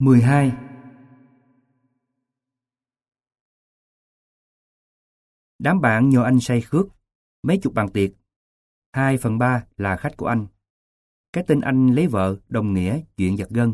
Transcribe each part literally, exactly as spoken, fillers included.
mười hai. Đám bạn nhờ anh say khước, mấy chục bàn tiệc. Hai phần ba là khách của anh. Cái tin anh lấy vợ đồng nghĩa chuyện giật gân.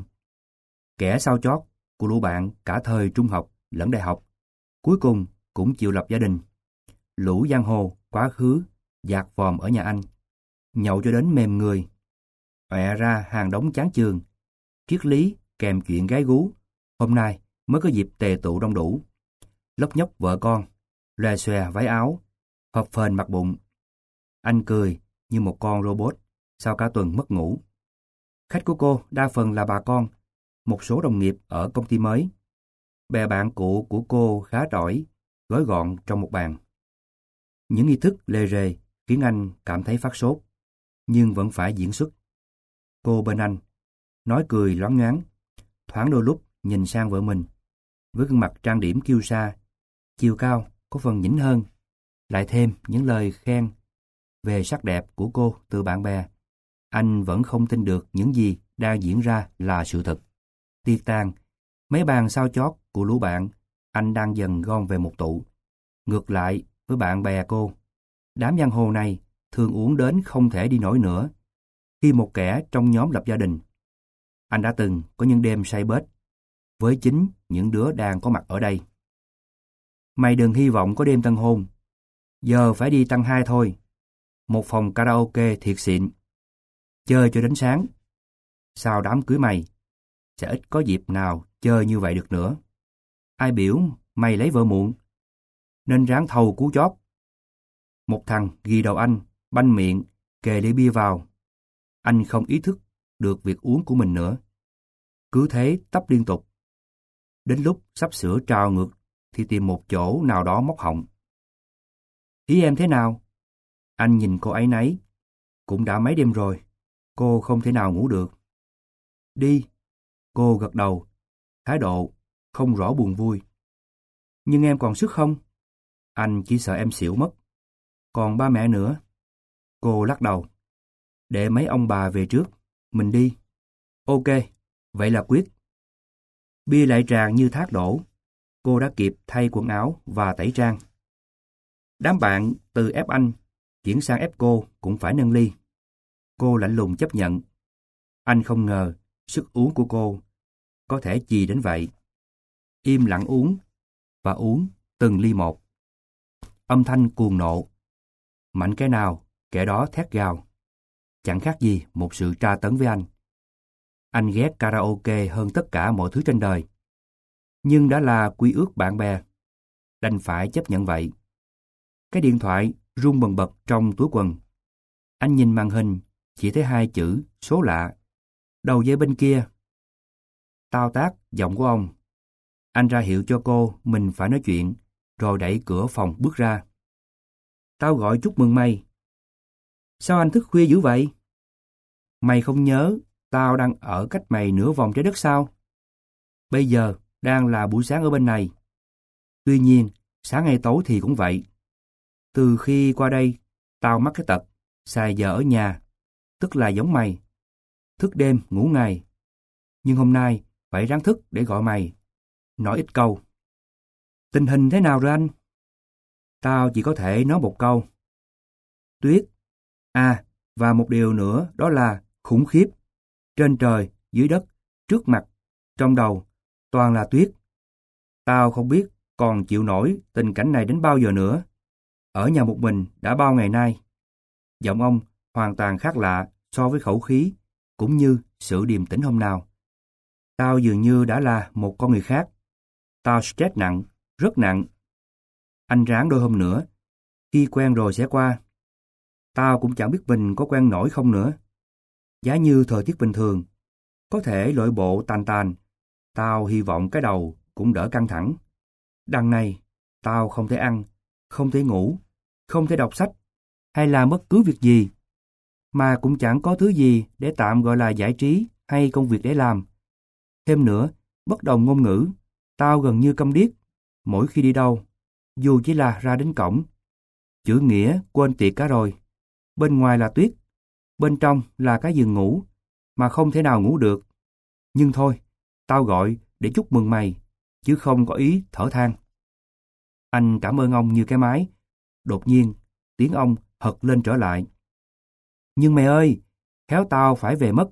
Kẻ sau chót của lũ bạn cả thời trung học lẫn đại học, cuối cùng cũng chịu lập gia đình. Lũ giang hồ quá khứ dạt vòm ở nhà anh, nhậu cho đến mềm người, ọe ra hàng đống chán chường, triết lý kèm chuyện gái gú. Hôm nay mới có dịp tề tụ đông đủ, lóc nhóc vợ con, lòe xòe váy áo, phập phền mặt bụng. Anh cười như một con robot sau cả tuần mất ngủ. Khách của cô đa phần là bà con, một số đồng nghiệp ở công ty mới. Bè bạn cũ của cô khá đỏi, gói gọn trong một bàn. Những nghi thức lề rề khiến anh cảm thấy phát sốt, nhưng vẫn phải diễn xuất. Cô bên anh, nói cười loáng nhoáng, thoáng đôi lúc nhìn sang vợ mình, với gương mặt trang điểm kiêu sa, chiều cao có phần nhỉnh hơn, lại thêm những lời khen về sắc đẹp của cô từ bạn bè. Anh vẫn không tin được những gì đang diễn ra là sự thật. Tiệc tàn, mấy bàn sau chót của lũ bạn, anh đang dần gom về một tụ. Ngược lại với bạn bè cô, đám giang hồ này thường uống đến không thể đi nổi nữa. Khi một kẻ trong nhóm lập gia đình, anh đã từng có những đêm say bết với chính những đứa đang có mặt ở đây. Mày đừng hy vọng có đêm tân hôn, giờ phải đi tăng hai thôi. Một phòng karaoke thiệt xịn, chơi cho đến sáng. Sau đám cưới mày, sẽ ít có dịp nào chơi như vậy được nữa. Ai biểu mày lấy vợ muộn, nên ráng thầu cú chót. Một thằng ghi đầu anh, banh miệng, kề ly bia vào. Anh không ý thức được việc uống của mình nữa. Cứ thế tấp liên tục. Đến lúc sắp sửa trào ngược thì tìm một chỗ nào đó móc họng. Ý em thế nào? Anh nhìn cô ấy nấy. Cũng đã mấy đêm rồi, cô không thể nào ngủ được. Đi. Cô gật đầu, thái độ không rõ buồn vui. Nhưng em còn sức không? Anh chỉ sợ em xỉu mất. Còn ba mẹ nữa. Cô lắc đầu. Để mấy ông bà về trước, mình đi. Ok, vậy là quyết. Bia lại tràn như thác đổ. Cô đã kịp thay quần áo và tẩy trang. Đám bạn từ ép anh chuyển sang ép cô cũng phải nâng ly. Cô lạnh lùng chấp nhận. Anh không ngờ sức uống của cô có thể chì đến vậy. Im lặng uống và uống từng ly một. Âm thanh cuồng nộ. Mạnh cái nào, kẻ đó thét gào. Chẳng khác gì một sự tra tấn với anh. Anh ghét karaoke hơn tất cả mọi thứ trên đời. Nhưng đã là quy ước bạn bè, đành phải chấp nhận vậy. Cái điện thoại rung bần bật trong túi quần. Anh nhìn màn hình, chỉ thấy hai chữ số lạ. Đầu dây bên kia. Tao tác giọng của ông. Anh ra hiệu cho cô mình phải nói chuyện, rồi đẩy cửa phòng bước ra. Tao gọi chúc mừng mày. Sao anh thức khuya dữ vậy? Mày không nhớ tao đang ở cách mày nửa vòng trái đất sao? Bây giờ đang là buổi sáng ở bên này. Tuy nhiên, sáng hay tối thì cũng vậy. Từ khi qua đây, tao mắc cái tật xài giờ ở nhà, tức là giống mày. Thức đêm, ngủ ngày. Nhưng hôm nay phải ráng thức để gọi mày. Nói ít câu. Tình hình thế nào rồi anh? Tao chỉ có thể nói một câu. Tuyết. À, và một điều nữa đó là khủng khiếp. Trên trời, dưới đất, trước mặt, trong đầu, toàn là tuyết. Tao không biết còn chịu nổi tình cảnh này đến bao giờ nữa. Ở nhà một mình đã bao ngày nay. Giọng ông hoàn toàn khác lạ so với khẩu khí, cũng như sự điềm tĩnh hôm nào. Tao dường như đã là một con người khác. Tao stress nặng, rất nặng. Anh ráng đôi hôm nữa. Khi quen rồi sẽ qua. Tao cũng chẳng biết mình có quen nổi không nữa. Giá như thời tiết bình thường, có thể lội bộ tàn tàn. Tao hy vọng cái đầu cũng đỡ căng thẳng. Đằng này, tao không thể ăn, không thể ngủ, không thể đọc sách, hay làm bất cứ việc gì. Mà cũng chẳng có thứ gì để tạm gọi là giải trí hay công việc để làm. Thêm nữa, bất đồng ngôn ngữ, tao gần như câm điếc mỗi khi đi đâu, dù chỉ là ra đến cổng. Chữ nghĩa quên tiệt cả rồi. Bên ngoài là tuyết, bên trong là cái giường ngủ, mà không thể nào ngủ được. Nhưng thôi, Tao gọi để chúc mừng mày, chứ không có ý thở than. Anh cảm ơn ông như cái máy. Đột nhiên, tiếng ông hật lên trở lại. Nhưng mày ơi, khéo tao phải về mất.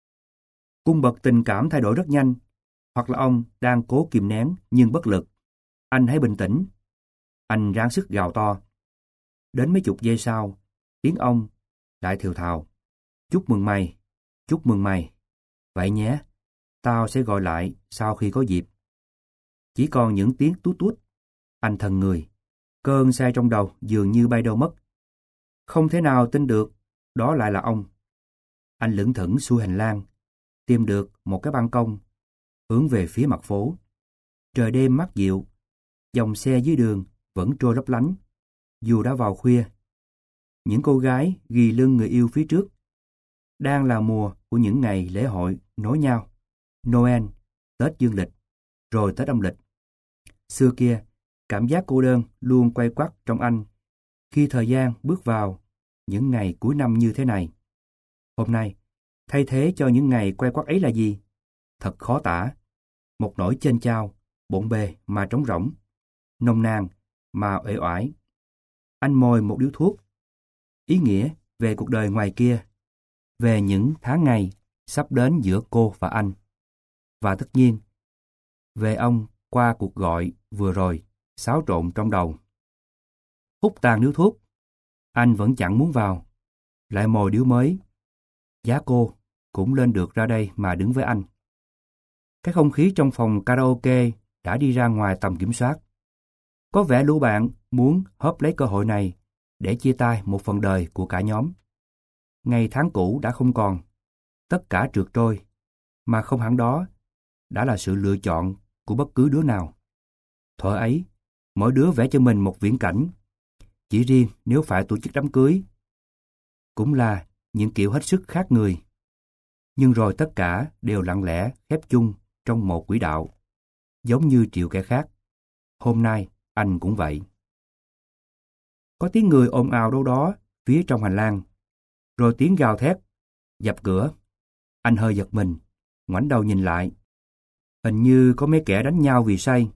Cung bậc tình cảm thay đổi rất nhanh, hoặc là ông đang cố kìm nén nhưng bất lực. Anh hãy bình tĩnh. Anh ráng sức gào to. Đến mấy chục giây sau, tiếng ông lại thều thào. Chúc mừng mày, chúc mừng mày. Vậy nhé, tao sẽ gọi lại sau khi có dịp. Chỉ còn những tiếng tút tút. Anh thần người. Cơn say trong đầu dường như bay đâu mất. Không thể nào tin được, đó lại là ông. Anh lững thững xuôi hành lang, tìm được một cái ban công, hướng về phía mặt phố. Trời đêm mát dịu, dòng xe dưới đường vẫn trôi lấp lánh, dù đã vào khuya. Những cô gái ghi lưng người yêu phía trước. Đang là mùa của những ngày lễ hội nối nhau. Noel, Tết dương lịch, rồi Tết âm lịch. Xưa kia, cảm giác cô đơn luôn quay quắt trong anh khi thời gian bước vào những ngày cuối năm như thế này. Hôm nay, thay thế cho những ngày quay quắt ấy là gì? Thật khó tả. Một nỗi chênh chao, bộn bề mà trống rỗng, nồng nàn mà uể oải. Anh mồi một điếu thuốc. Ý nghĩa về cuộc đời ngoài kia, về những tháng ngày sắp đến giữa cô và anh. Và tất nhiên, về ông qua cuộc gọi vừa rồi, xáo trộn trong đầu. Hút tàn điếu thuốc, anh vẫn chẳng muốn vào. Lại mồi điếu mới. Giá cô cũng lên được ra đây mà đứng với anh. Cái không khí trong phòng karaoke đã đi ra ngoài tầm kiểm soát. Có vẻ lũ bạn muốn hớp lấy cơ hội này để chia tay một phần đời của cả nhóm. Ngày tháng cũ đã không còn, tất cả trượt trôi, mà không hẳn đó đã là sự lựa chọn của bất cứ đứa nào. Thuở ấy, mỗi đứa vẽ cho mình một viễn cảnh, chỉ riêng nếu phải tổ chức đám cưới. Cũng là những kiểu hết sức khác người. Nhưng rồi tất cả đều lặng lẽ khép chung trong một quỹ đạo, giống như triệu kẻ khác. Hôm nay, anh cũng vậy. Có tiếng người ồn ào đâu đó phía trong hành lang, rồi tiếng gào thét, dập cửa. Anh hơi giật mình, ngoảnh đầu nhìn lại. Hình như có mấy kẻ đánh nhau vì say.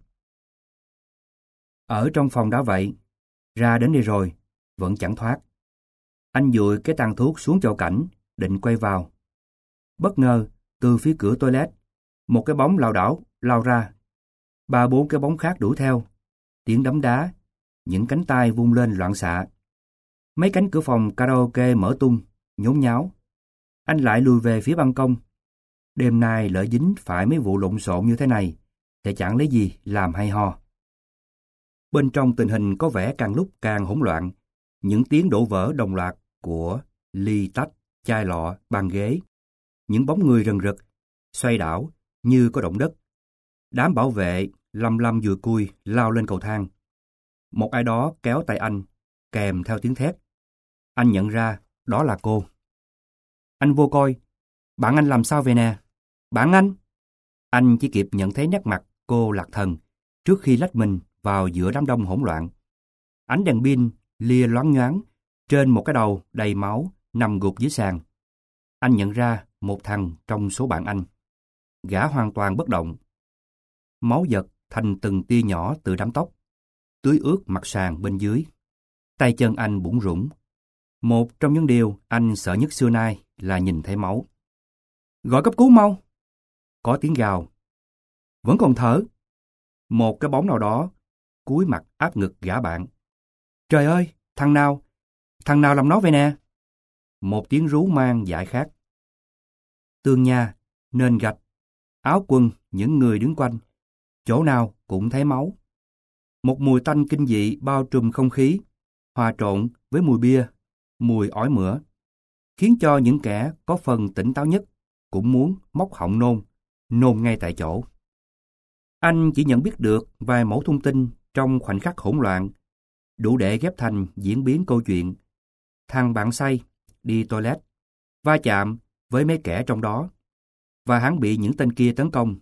Ở trong phòng đã vậy, ra đến đây rồi, vẫn chẳng thoát. Anh dụi cái tàn thuốc xuống chậu cảnh, định quay vào. Bất ngờ, từ phía cửa toilet, một cái bóng lảo đảo lao ra. Ba bốn cái bóng khác đuổi theo. Tiếng đấm đá, những cánh tay vung lên loạn xạ. Mấy cánh cửa phòng karaoke mở tung, nhốn nháo. Anh lại lùi về phía ban công. Đêm nay lỡ dính phải mấy vụ lộn xộn như thế này, thì chẳng lấy gì làm hay ho. Bên trong tình hình có vẻ càng lúc càng hỗn loạn. Những tiếng đổ vỡ đồng loạt của ly tách, chai lọ, bàn ghế. Những bóng người rần rật, xoay đảo như có động đất. Đám bảo vệ lăm lăm dùi cui lao lên cầu thang. Một ai đó kéo tay anh, kèm theo tiếng thét. Anh nhận ra đó là cô. Anh vô coi. Bạn anh làm sao vậy nè? Bạn anh? Anh chỉ kịp nhận thấy nét mặt cô lạc thần trước khi lách mình vào giữa đám đông hỗn loạn. Ánh đèn pin lia loáng nhoáng trên một cái đầu đầy máu nằm gục dưới sàn. Anh nhận ra một thằng trong số bạn anh. Gã hoàn toàn bất động. Máu giật thành từng tia nhỏ từ đám tóc, tưới ướt mặt sàn bên dưới. Tay chân anh bủn rủn. Một trong những điều anh sợ nhất xưa nay là nhìn thấy máu. Gọi cấp cứu mau! Có tiếng gào. Vẫn còn thở. Một cái bóng nào đó cúi mặt áp ngực gã bạn. Trời ơi, thằng nào? Thằng nào làm nó vậy nè? Một tiếng rú mang dại khác. Tường nhà, nền gạch, áo quần những người đứng quanh, chỗ nào cũng thấy máu. Một mùi tanh kinh dị bao trùm không khí, hòa trộn với mùi bia, mùi ói mửa, khiến cho những kẻ có phần tỉnh táo nhất cũng muốn móc họng nôn, nôn ngay tại chỗ. Anh chỉ nhận biết được vài mẫu thông tin trong khoảnh khắc hỗn loạn, đủ để ghép thành diễn biến câu chuyện. Thằng bạn say, đi toilet, va chạm với mấy kẻ trong đó, và hắn bị những tên kia tấn công.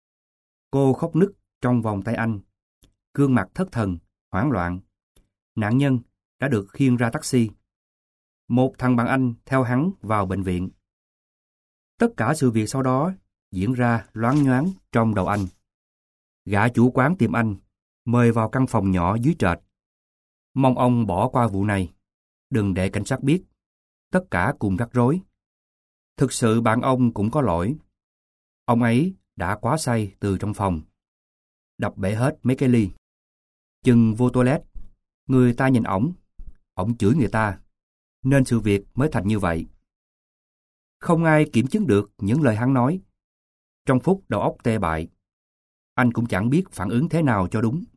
Cô khóc nức trong vòng tay anh, gương mặt thất thần, hoảng loạn. Nạn nhân đã được khiêng ra taxi. Một thằng bạn anh theo hắn vào bệnh viện. Tất cả sự việc sau đó diễn ra loáng nhoáng trong đầu anh. Gã chủ quán tìm anh, mời vào căn phòng nhỏ dưới trệt. Mong ông bỏ qua vụ này, đừng để cảnh sát biết. Tất cả cùng rắc rối. Thực sự bạn ông cũng có lỗi. Ông ấy đã quá say từ trong phòng, đập bể hết mấy cái ly. Chừng vô toilet, người ta nhìn ổng, ổng chửi người ta, nên sự việc mới thành như vậy. Không ai kiểm chứng được những lời hắn nói. Trong phút đầu óc tê bại, anh cũng chẳng biết phản ứng thế nào cho đúng.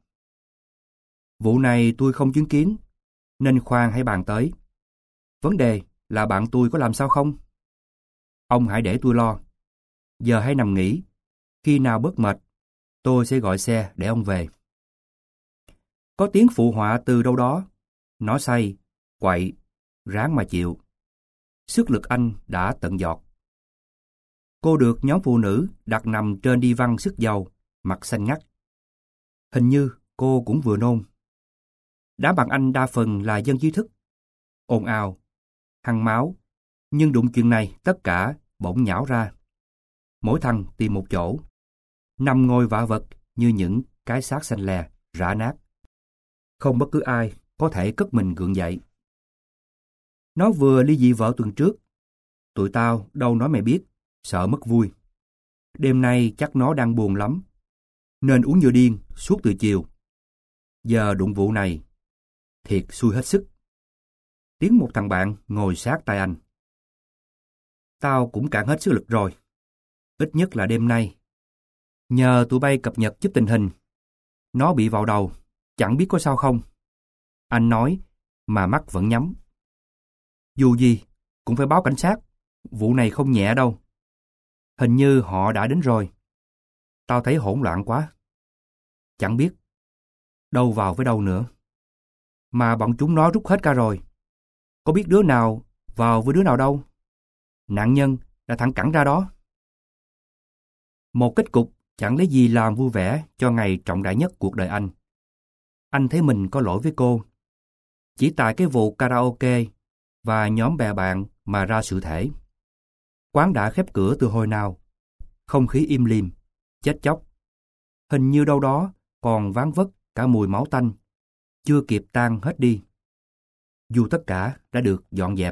Vụ này tôi không chứng kiến, nên khoan hãy bàn tới. Vấn đề là bạn tôi có làm sao không? Ông hãy để tôi lo. Giờ hãy nằm nghỉ. Khi nào bớt mệt, tôi sẽ gọi xe để ông về. Có tiếng phụ họa từ đâu đó. Nó say, quậy, ráng mà chịu. Sức lực anh đã tận giọt. Cô được nhóm phụ nữ đặt nằm trên đi văn sức dầu, mặt xanh ngắt. Hình như cô cũng vừa nôn. Đám bạn anh đa phần là dân trí thức, ồn ào, hăng máu, nhưng đụng chuyện này tất cả bỗng nhão ra. Mỗi thằng tìm một chỗ, nằm ngồi vạ vật như những cái xác xanh lè, rã nát. Không bất cứ ai có thể cất mình gượng dậy. Nó vừa ly dị vợ tuần trước. Tụi tao đâu nói mày biết, sợ mất vui. Đêm nay chắc nó đang buồn lắm, nên uống như điên suốt từ chiều. Giờ đụng vụ này, thiệt xui hết sức. Tiếng một thằng bạn ngồi sát tai anh. Tao cũng cạn hết sức lực rồi. Ít nhất là đêm nay. Nhờ tụi bay cập nhật giúp tình hình. Nó bị vào đầu, chẳng biết có sao không. Anh nói, mà mắt vẫn nhắm. Dù gì, cũng phải báo cảnh sát. Vụ này không nhẹ đâu. Hình như họ đã đến rồi. Tao thấy hỗn loạn quá. Chẳng biết đâu vào với đâu nữa. Mà bọn chúng nó rút hết cả rồi. Có biết đứa nào vào với đứa nào đâu. Nạn nhân đã thẳng cẳng ra đó. Một kết cục chẳng lấy gì làm vui vẻ cho ngày trọng đại nhất cuộc đời anh. Anh thấy mình có lỗi với cô. Chỉ tại cái vụ karaoke và nhóm bè bạn mà ra sự thể. Quán đã khép cửa từ hồi nào. Không khí im lìm, chết chóc. Hình như đâu đó còn ván vất cả mùi máu tanh, chưa kịp tan hết đi. Dù tất cả đã được dọn dẹp.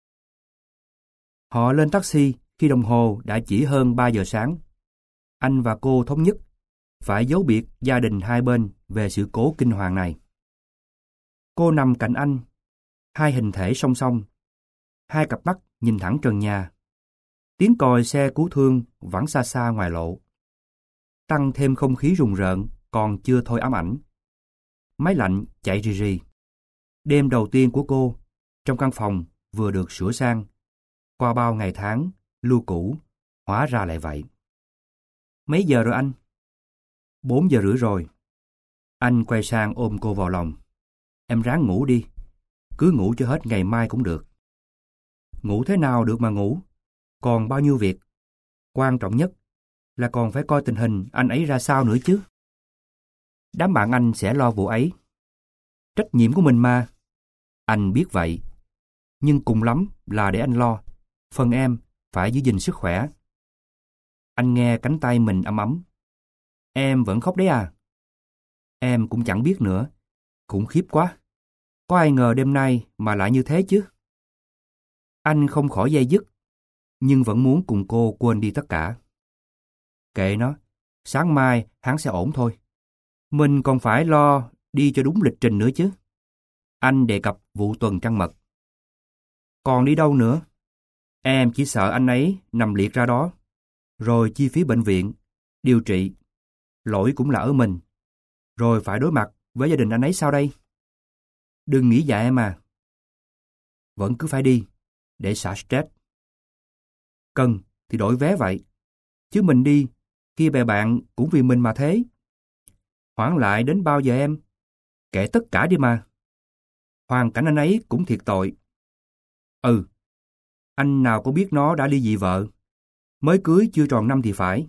Họ lên taxi khi đồng hồ đã chỉ hơn ba giờ sáng. Anh và cô thống nhất phải giấu biệt gia đình hai bên về sự cố kinh hoàng này. Cô nằm cạnh anh, hai hình thể song song, hai cặp mắt nhìn thẳng trần nhà. Tiếng còi xe cứu thương vẳng xa xa ngoài lộ. Tăng thêm không khí rùng rợn còn chưa thôi ám ảnh. Máy lạnh chạy rì rì. Đêm đầu tiên của cô trong căn phòng vừa được sửa sang. Qua bao ngày tháng lưu cũ, hóa ra lại vậy. Mấy giờ rồi anh? Bốn giờ rưỡi rồi. Anh quay sang ôm cô vào lòng. Em ráng ngủ đi. Cứ ngủ cho hết ngày mai cũng được. Ngủ thế nào được mà ngủ. Còn bao nhiêu việc. Quan trọng nhất là còn phải coi tình hình anh ấy ra sao nữa chứ. Đám bạn anh sẽ lo vụ ấy. Trách nhiệm của mình mà. Anh biết vậy. Nhưng cùng lắm là để anh lo. Phần em phải giữ gìn sức khỏe. Anh nghe cánh tay mình ấm ấm. Em vẫn khóc đấy à? Em cũng chẳng biết nữa. Khủng khiếp quá. Có ai ngờ đêm nay mà lại như thế chứ? Anh không khỏi dây dứt, nhưng vẫn muốn cùng cô quên đi tất cả. Kệ nó, sáng mai hắn sẽ ổn thôi. Mình còn phải lo đi cho đúng lịch trình nữa chứ. Anh đề cập vụ tuần trăng mật. Còn đi đâu nữa? Em chỉ sợ anh ấy nằm liệt ra đó. Rồi chi phí bệnh viện, điều trị. Lỗi cũng là ở mình. Rồi phải đối mặt với gia đình anh ấy sao đây? Đừng nghĩ dạ em à. Vẫn cứ phải đi, để xả stress. Cần thì đổi vé vậy. Chứ mình đi, khi bè bạn cũng vì mình mà thế. Hoãn lại đến bao giờ em? Kể tất cả đi mà. Hoàn cảnh anh ấy cũng thiệt tội. Ừ, anh nào có biết nó đã ly dị vợ. Mới cưới chưa tròn năm thì phải.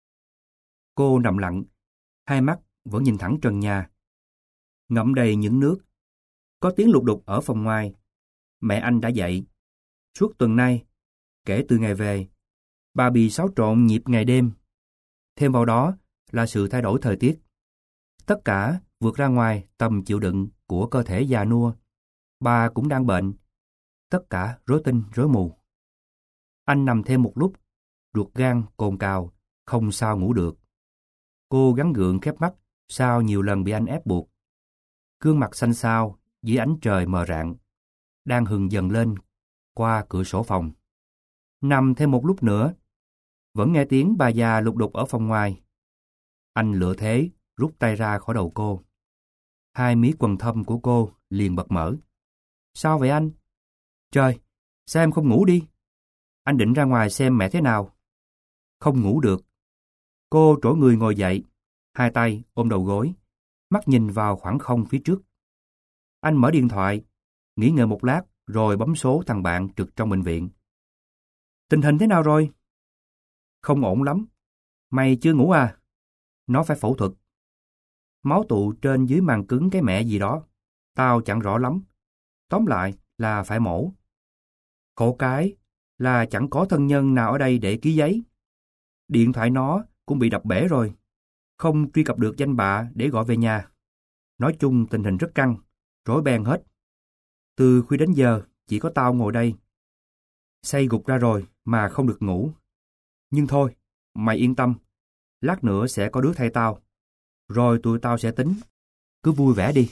Cô nằm lặng, hai mắt vẫn nhìn thẳng trần nhà. Ngậm đầy những nước. Có tiếng lục đục ở phòng ngoài. Mẹ anh đã dậy. Suốt tuần nay, kể từ ngày về, Bà bị xáo trộn nhịp ngày đêm. Thêm vào đó là sự thay đổi thời tiết. Tất cả vượt ra ngoài tầm chịu đựng của cơ thể già nua. Bà cũng đang bệnh. Tất cả rối tinh rối mù. Anh nằm thêm một lúc, ruột gan cồn cào, không sao ngủ được. Cô gắng gượng khép mắt sau nhiều lần bị anh ép buộc. Gương mặt xanh xao dưới ánh trời mờ rạng, đang hừng dần lên qua cửa sổ phòng. Nằm thêm một lúc nữa, vẫn nghe tiếng bà già lục đục ở phòng ngoài. Anh lựa thế, rút tay ra khỏi đầu cô. Hai mí quần thâm của cô liền bật mở. Sao vậy anh? Trời, sao em không ngủ đi? Anh định ra ngoài xem mẹ thế nào. Không ngủ được. Cô trổ người ngồi dậy, hai tay ôm đầu gối, mắt nhìn vào khoảng không phía trước. Anh mở điện thoại, nghỉ ngơi một lát rồi bấm số thằng bạn trực trong bệnh viện. Tình hình thế nào rồi? Không ổn lắm. Mày chưa ngủ à? Nó phải phẫu thuật. Máu tụ trên dưới màng cứng cái mẹ gì đó. Tao chẳng rõ lắm. Tóm lại là phải mổ. Khổ cái là chẳng có thân nhân nào ở đây để ký giấy. Điện thoại nó cũng bị đập bể rồi. Không truy cập được danh bạ để gọi về nhà. Nói chung tình hình rất căng, rối beng hết. Từ khuya đến giờ chỉ có tao ngồi đây. Say gục ra rồi mà không được ngủ. Nhưng thôi, mày yên tâm. Lát nữa sẽ có đứa thay tao. Rồi tụi tao sẽ tính. Cứ vui vẻ đi.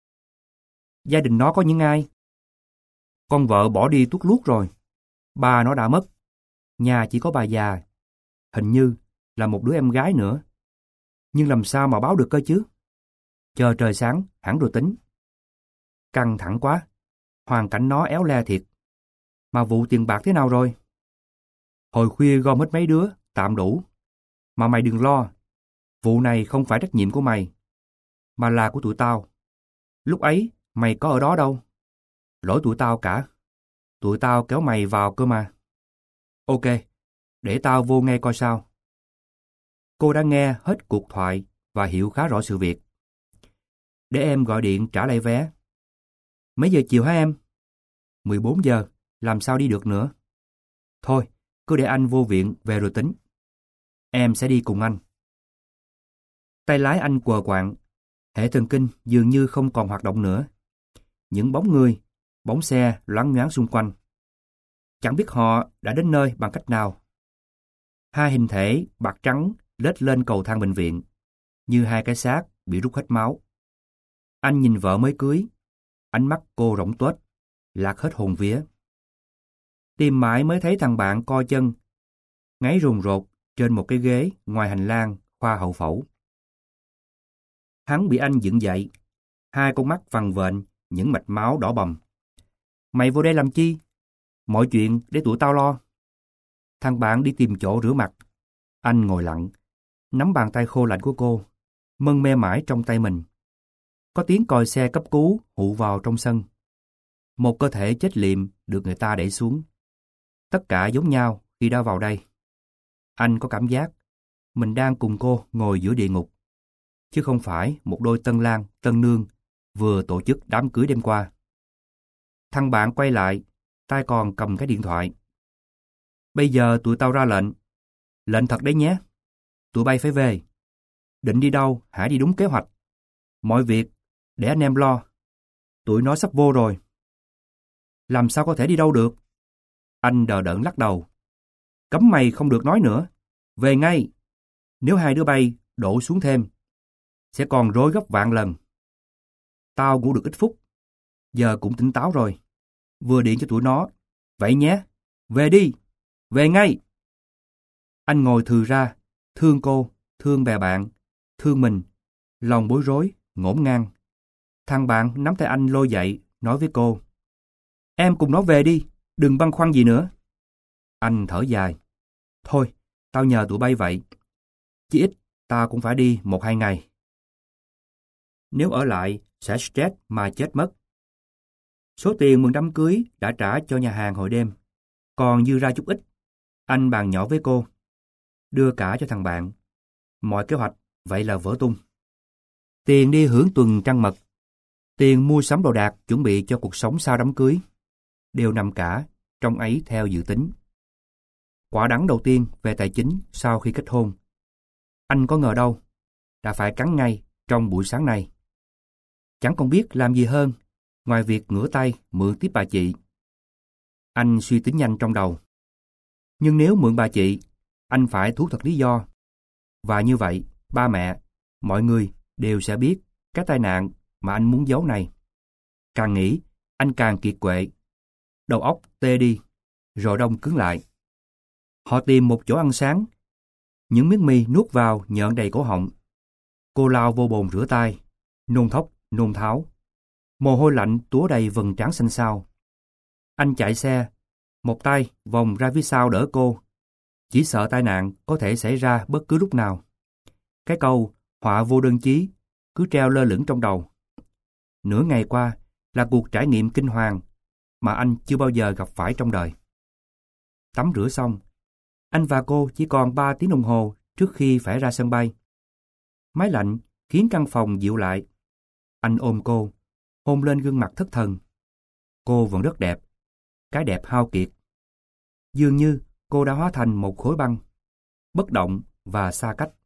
Gia đình nó có những ai? Con vợ bỏ đi tuốt luốt rồi. Ba nó đã mất. Nhà chỉ có bà già. Hình như là một đứa em gái nữa. Nhưng làm sao mà báo được cơ chứ? Chờ trời sáng, hẳn rồi tính. Căng thẳng quá. Hoàn cảnh nó éo le thiệt. Mà vụ tiền bạc thế nào rồi? Hồi khuya gom hết mấy đứa, tạm đủ. Mà mày đừng lo. Vụ này không phải trách nhiệm của mày, mà là của tụi tao. Lúc ấy, mày có ở đó đâu. Lỗi tụi tao cả. Tụi tao kéo mày vào cơ mà. Ok, để tao vô nghe coi sao. Cô đã nghe hết cuộc thoại và hiểu khá rõ sự việc. Để em gọi điện trả lại vé. Mấy giờ chiều hả em? mười bốn giờ, làm sao đi được nữa. Thôi, cứ để anh vô viện về rồi tính. Em sẽ đi cùng anh. Tay lái anh quờ quạng, hệ thần kinh dường như không còn hoạt động nữa. Những bóng người, bóng xe loáng nhoáng xung quanh. Chẳng biết họ đã đến nơi bằng cách nào. Hai hình thể bạc trắng lết lên cầu thang bệnh viện, như hai cái xác bị rút hết máu. Anh nhìn vợ mới cưới, ánh mắt cô rỗng tuếch, lạc hết hồn vía. Tìm mãi mới thấy thằng bạn co chân, ngáy rùng rột trên một cái ghế ngoài hành lang khoa hậu phẫu. Hắn bị anh dựng dậy, hai con mắt vằn vện, những mạch máu đỏ bầm. Mày vô đây làm chi? Mọi chuyện để tụi tao lo. Thằng bạn đi tìm chỗ rửa mặt. Anh ngồi lặng, nắm bàn tay khô lạnh của cô, mân mê mãi trong tay mình. Có tiếng còi xe cấp cứu hụ vào trong sân. Một cơ thể chết liệm được người ta đẩy xuống. Tất cả giống nhau khi đã vào đây. Anh có cảm giác mình đang cùng cô ngồi giữa địa ngục, chứ không phải một đôi tân lang, tân nương vừa tổ chức đám cưới đêm qua. Thằng bạn quay lại, tay còn cầm cái điện thoại. Bây giờ tụi tao ra lệnh. Lệnh thật đấy nhé. Tụi bay phải về. Định đi đâu, hãy đi đúng kế hoạch. Mọi việc, để anh em lo. Tụi nó sắp vô rồi. Làm sao có thể đi đâu được? Anh đờ đẫn lắc đầu. Cấm mày không được nói nữa. Về ngay. Nếu hai đứa bay đổ xuống thêm, sẽ còn rối gấp vạn lần. Tao ngủ được ít phút. Giờ cũng tỉnh táo rồi. Vừa điện cho tụi nó. Vậy nhé. Về đi. Về ngay. Anh ngồi thừ ra. Thương cô, thương bè bạn, thương mình. Lòng bối rối, ngổn ngang. Thằng bạn nắm tay anh lôi dậy, nói với cô. Em cùng nó về đi. Đừng băn khoăn gì nữa. Anh thở dài. Thôi, tao nhờ tụi bay vậy. Chí ít, tao cũng phải đi một hai ngày. Nếu ở lại, sẽ stress mà chết mất. Số tiền mừng đám cưới đã trả cho nhà hàng hồi đêm. Còn dư ra chút ít. Anh bàn nhỏ với cô. Đưa cả cho thằng bạn. Mọi kế hoạch vậy là vỡ tung. Tiền đi hưởng tuần trăng mật. Tiền mua sắm đồ đạc chuẩn bị cho cuộc sống sau đám cưới. Đều nằm cả trong ấy theo dự tính. Quả đắng đầu tiên về tài chính sau khi kết hôn. Anh có ngờ đâu, đã phải cắn ngay trong buổi sáng này. Chẳng còn biết làm gì hơn, ngoài việc ngửa tay mượn tiếp bà chị. Anh suy tính nhanh trong đầu. Nhưng nếu mượn bà chị, anh phải thú thật lý do. Và như vậy, ba mẹ, mọi người đều sẽ biết cái tai nạn mà anh muốn giấu này. Càng nghĩ, anh càng kiệt quệ. Đầu óc tê đi, rồi đông cứng lại. Họ tìm một chỗ ăn sáng. Những miếng mì nuốt vào nhợn đầy cổ họng. Cô lao vô bồn rửa tay, nôn thốc, nôn tháo. Mồ hôi lạnh túa đầy vầng trán xanh xao. Anh chạy xe, một tay vòng ra phía sau đỡ cô. Chỉ sợ tai nạn có thể xảy ra bất cứ lúc nào. Cái câu họa vô đơn chí cứ treo lơ lửng trong đầu. Nửa ngày qua là cuộc trải nghiệm kinh hoàng mà anh chưa bao giờ gặp phải trong đời. Tắm rửa xong, anh và cô chỉ còn ba tiếng đồng hồ trước khi phải ra sân bay. Máy lạnh khiến căn phòng dịu lại. Anh ôm cô, hôn lên gương mặt thất thần. Cô vẫn rất đẹp, cái đẹp hao kiệt. Dường như cô đã hóa thành một khối băng, bất động và xa cách.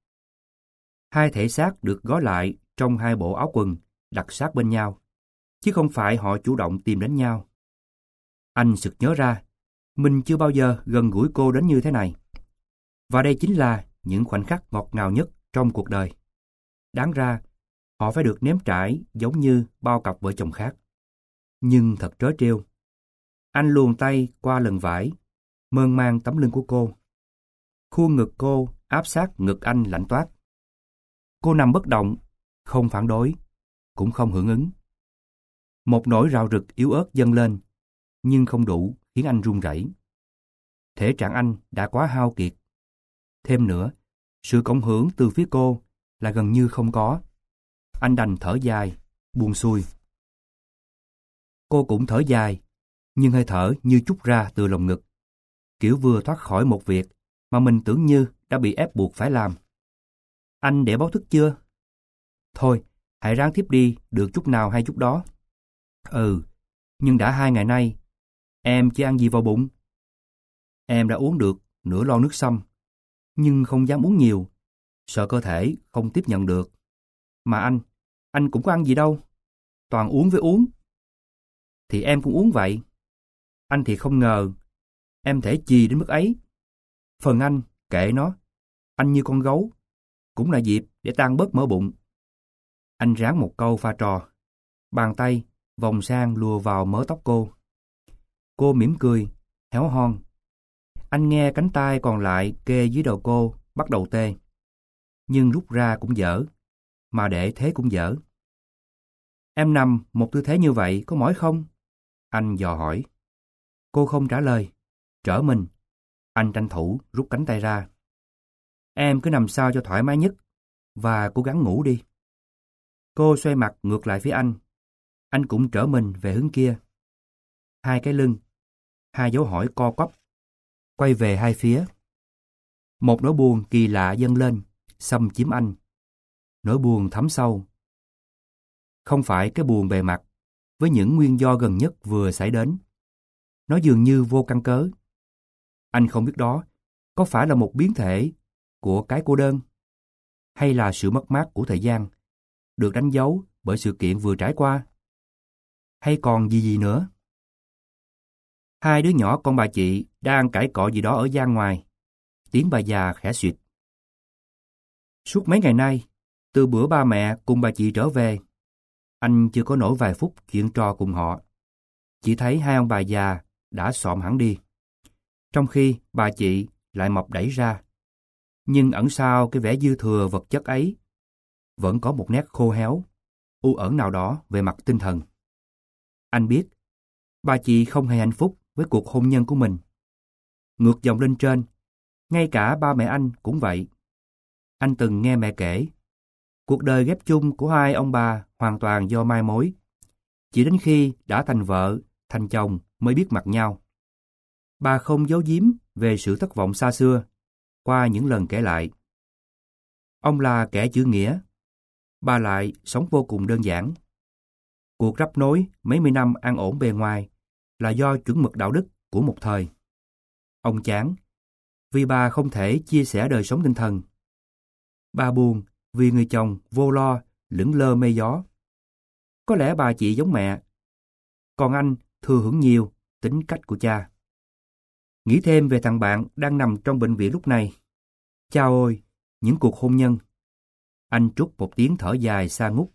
Hai thể xác được gói lại trong hai bộ áo quần đặt sát bên nhau, chứ không phải họ chủ động tìm đến nhau. Anh sực nhớ ra, mình chưa bao giờ gần gũi cô đến như thế này. Và đây chính là những khoảnh khắc ngọt ngào nhất trong cuộc đời. Đáng ra, họ phải được nếm trải giống như bao cặp vợ chồng khác. Nhưng thật trớ trêu. Anh luồn tay qua lần vải, mơn man tấm lưng của cô. Khuôn ngực cô áp sát ngực anh lạnh toát. Cô nằm bất động, không phản đối, cũng không hưởng ứng. Một nỗi rạo rực yếu ớt dâng lên, nhưng không đủ khiến anh run rẩy. Thể trạng anh đã quá hao kiệt. Thêm nữa, sự cộng hưởng từ phía cô là gần như không có. Anh đành thở dài, buông xuôi. Cô cũng thở dài, nhưng hơi thở như trút ra từ lồng ngực, kiểu vừa thoát khỏi một việc mà mình tưởng như đã bị ép buộc phải làm. Anh để báo thức chưa? Thôi, hãy ráng tiếp đi, được chút nào hay chút đó. Ừ, nhưng đã hai ngày nay, em chưa ăn gì vào bụng. Em đã uống được nửa lon nước sâm, nhưng không dám uống nhiều, sợ cơ thể không tiếp nhận được. Mà anh, anh cũng có ăn gì đâu, toàn uống với uống. Thì em cũng uống vậy. Anh thì không ngờ, em thể chì đến mức ấy. Phần anh, kệ nó, anh như con gấu, cũng là dịp để tan bớt mỡ bụng. Anh ráng một câu pha trò, bàn tay vòng sang lùa vào mớ tóc cô. Cô mỉm cười, héo hon. Anh nghe cánh tay còn lại kê dưới đầu cô bắt đầu tê. Nhưng rút ra cũng dở, mà để thế cũng dở. Em nằm một tư thế như vậy có mỏi không? Anh dò hỏi. Cô không trả lời, trở mình. Anh tranh thủ rút cánh tay ra. Em cứ nằm sao cho thoải mái nhất, và cố gắng ngủ đi. Cô xoay mặt ngược lại phía anh. Anh cũng trở mình về hướng kia. Hai cái lưng, hai dấu hỏi co quắp, quay về hai phía. Một nỗi buồn kỳ lạ dâng lên, xâm chiếm anh. Nỗi buồn thấm sâu. Không phải cái buồn bề mặt, với những nguyên do gần nhất vừa xảy đến. Nó dường như vô căn cớ. Anh không biết đó có phải là một biến thể của cái cô đơn, hay là sự mất mát của thời gian, được đánh dấu bởi sự kiện vừa trải qua, hay còn gì gì nữa. Hai đứa nhỏ con bà chị đang cãi cọ gì đó ở gian ngoài. Tiếng bà già khẽ suyệt. Suốt mấy ngày nay, từ bữa ba mẹ cùng bà chị trở về, anh chưa có nổi vài phút chuyện trò cùng họ. Chỉ thấy hai ông bà già đã xộm hẳn đi, trong khi bà chị lại mọc đẩy ra. Nhưng ẩn sau cái vẻ dư thừa vật chất ấy, vẫn có một nét khô héo, u ẩn nào đó về mặt tinh thần. Anh biết, bà chị không hề hạnh phúc với cuộc hôn nhân của mình. Ngược dòng lên trên, ngay cả ba mẹ anh cũng vậy. Anh từng nghe mẹ kể, cuộc đời ghép chung của hai ông bà hoàn toàn do mai mối. Chỉ đến khi đã thành vợ, thành chồng mới biết mặt nhau. Bà không giấu giếm về sự thất vọng xa xưa, qua những lần kể lại. Ông là kẻ chữ nghĩa, bà lại sống vô cùng đơn giản. Cuộc rắp nối mấy mươi năm an ổn bề ngoài là do chuẩn mực đạo đức của một thời. Ông chán, vì bà không thể chia sẻ đời sống tinh thần. Bà buồn vì người chồng vô lo, lững lơ mây gió. Có lẽ bà chị giống mẹ, còn anh thừa hưởng nhiều tính cách của cha. Nghĩ thêm về thằng bạn đang nằm trong bệnh viện lúc này. Chao ôi, những cuộc hôn nhân. Anh trút một tiếng thở dài xa ngút.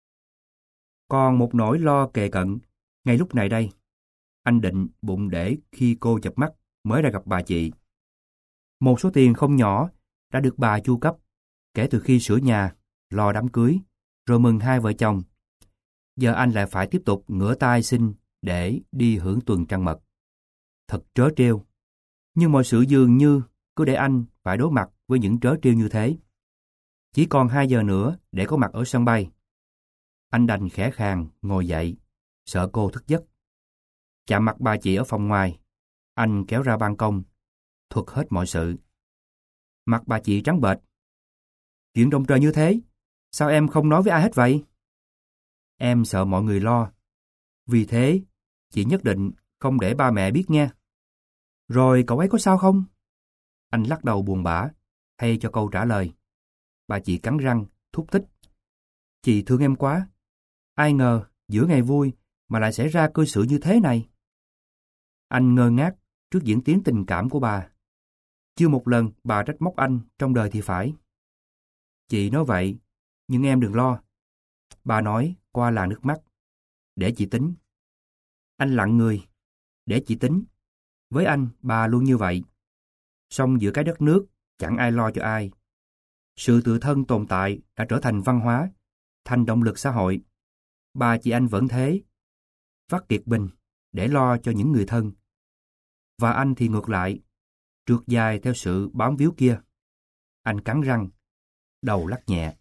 Còn một nỗi lo kề cận, ngay lúc này đây. Anh định bụng để khi cô chợp mắt mới ra gặp bà chị. Một số tiền không nhỏ đã được bà chu cấp kể từ khi sửa nhà, lo đám cưới, rồi mừng hai vợ chồng. Giờ anh lại phải tiếp tục ngửa tay xin để đi hưởng tuần trăng mật. Thật trớ trêu. Nhưng mọi sự dường như cứ để anh phải đối mặt với những trớ trêu như thế. Chỉ còn hai giờ nữa để có mặt ở sân bay. Anh đành khẽ khàng ngồi dậy, sợ cô thức giấc. Chạm mặt bà chị ở phòng ngoài, anh kéo ra ban công, thuật hết mọi sự. Mặt bà chị trắng bệch. Chuyện động trời như thế, sao em không nói với ai hết vậy? Em sợ mọi người lo. Vì thế, chị nhất định không để ba mẹ biết nghe. Rồi cậu ấy có sao không? Anh lắc đầu buồn bã, thay cho câu trả lời. Bà chị cắn răng, thúc thích. Chị thương em quá. Ai ngờ, giữa ngày vui mà lại xảy ra cư xử như thế này. Anh ngơ ngác trước diễn tiến tình cảm của bà. Chưa một lần bà trách móc anh trong đời thì phải. Chị nói vậy, nhưng em đừng lo. Bà nói qua làn nước mắt. Để chị tính. Anh lặng người. Để chị tính. Với anh, bà luôn như vậy. Song giữa cái đất nước, chẳng ai lo cho ai. Sự tự thân tồn tại đã trở thành văn hóa, thành động lực xã hội. Bà chị anh vẫn thế. Vắt kiệt bình để lo cho những người thân. Và anh thì ngược lại, trượt dài theo sự bám víu kia. Anh cắn răng, đầu lắc nhẹ.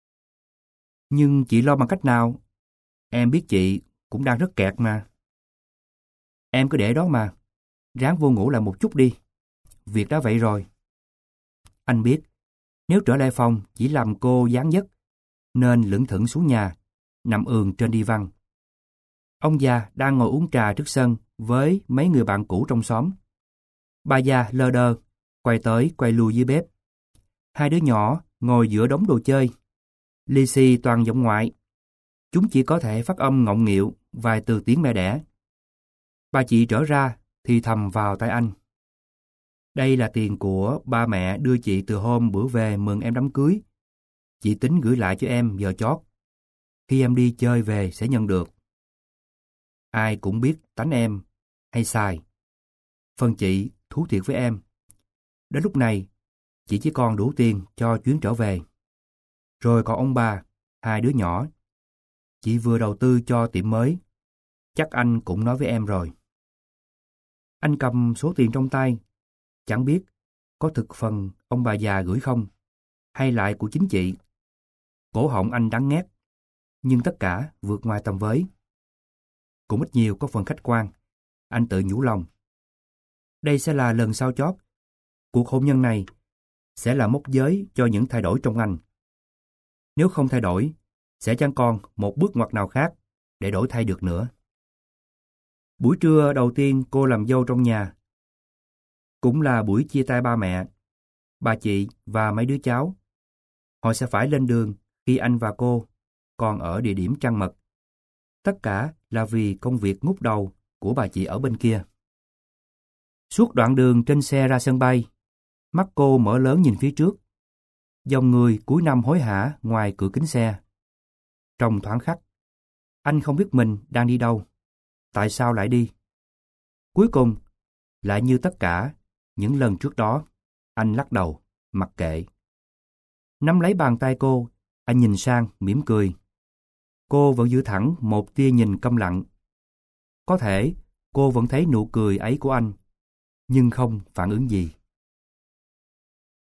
Nhưng chị lo bằng cách nào? Em biết chị cũng đang rất kẹt mà. Em cứ để đó mà, ráng vô ngủ lại một chút đi. Việc đã vậy rồi. Anh biết, nếu trở lại phòng chỉ làm cô gián giấc, nên lững thững xuống nhà, nằm ườn trên đi văn. Ông già đang ngồi uống trà trước sân với mấy người bạn cũ trong xóm. Bà già lơ đơ, quay tới quay lui dưới bếp. Hai đứa nhỏ ngồi giữa đống đồ chơi. Lì xì toàn giọng ngoại. Chúng chỉ có thể phát âm ngọng nghịu vài từ tiếng mẹ đẻ. Bà chị trở ra thì thầm vào tai anh. Đây là tiền của ba mẹ đưa chị từ hôm bữa về mừng em đám cưới. Chị tính gửi lại cho em giờ chót. Khi em đi chơi về sẽ nhận được. Ai cũng biết tánh em hay sai. Phần chị thú thiệt với em. Đến lúc này, chị chỉ còn đủ tiền cho chuyến trở về. Rồi còn ông bà, hai đứa nhỏ. Chị vừa đầu tư cho tiệm mới. Chắc anh cũng nói với em rồi. Anh cầm số tiền trong tay. Chẳng biết có thực phần ông bà già gửi không, hay lại của chính chị. Cổ họng anh đắng nghét, nhưng tất cả vượt ngoài tầm với. Cũng ít nhiều có phần khách quan, anh tự nhủ lòng. Đây sẽ là lần sau chót. Cuộc hôn nhân này sẽ là mốc giới cho những thay đổi trong anh. Nếu không thay đổi, sẽ chẳng còn một bước ngoặt nào khác để đổi thay được nữa. Buổi trưa đầu tiên cô làm dâu trong nhà. Cũng là buổi chia tay ba mẹ, bà chị và mấy đứa cháu. Họ sẽ phải lên đường khi anh và cô còn ở địa điểm trăng mật. Tất cả là vì công việc ngút đầu của bà chị ở bên kia. Suốt đoạn đường trên xe ra sân bay, mắt cô mở lớn nhìn phía trước. Dòng người cuối năm hối hả ngoài cửa kính xe. Trong thoáng khắc, anh không biết mình đang đi đâu, tại sao lại đi. Cuối cùng, lại như tất cả những lần trước đó, anh lắc đầu, mặc kệ. Nắm lấy bàn tay cô, anh nhìn sang, mỉm cười. Cô vẫn giữ thẳng một tia nhìn câm lặng. Có thể cô vẫn thấy nụ cười ấy của anh, nhưng không phản ứng gì.